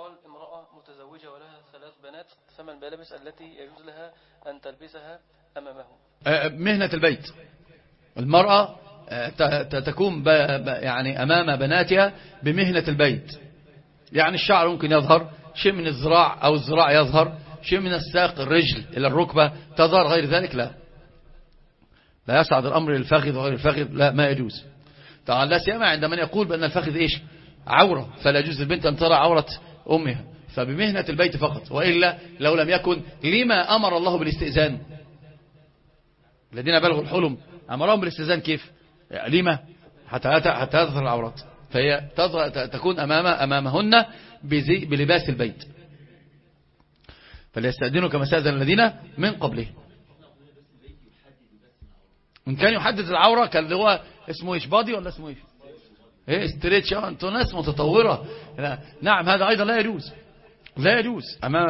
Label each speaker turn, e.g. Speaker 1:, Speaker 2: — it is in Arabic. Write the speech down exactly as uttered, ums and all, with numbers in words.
Speaker 1: قال امرأة متزوجة ولها ثلاث بنات، فما الملابس التي يجوز لها أن تلبسها أمامهم؟
Speaker 2: مهنة البيت. المرأة تكون يعني أمام بناتها بمهنة البيت، يعني الشعر ممكن يظهر، شيء من الذراع أو الذراع يظهر، شيء من الساق الرجل إلى الركبة تظهر، غير ذلك لا لا يصعد الأمر للفخذ وغير الفخذ، لا ما يجوز. طبعا لا سيما عندما يقول بأن الفخذ إيش عورة، فلا يجوز للبنت أن ترى عورة أمها، فبمهنة البيت فقط. وإلا لو لم يكن لما أمر الله بالاستئذان؟ الذين بلغوا الحلم أمرهم بالاستئذان كيف؟ لما؟ حتى حتى تظهر العورات، فهي تكون أمام أمامهن بلباس البيت، فليستأذنوا كما استأذن الذين من قبله. إن كان يحدد العورة كان اللي هو اسمه إيش، بادي ولا اسمه إيش، إيه ستريتش، أنتوا ناس متطورة. نعم هذا أيضا لا يجوز، لا يجوز أمام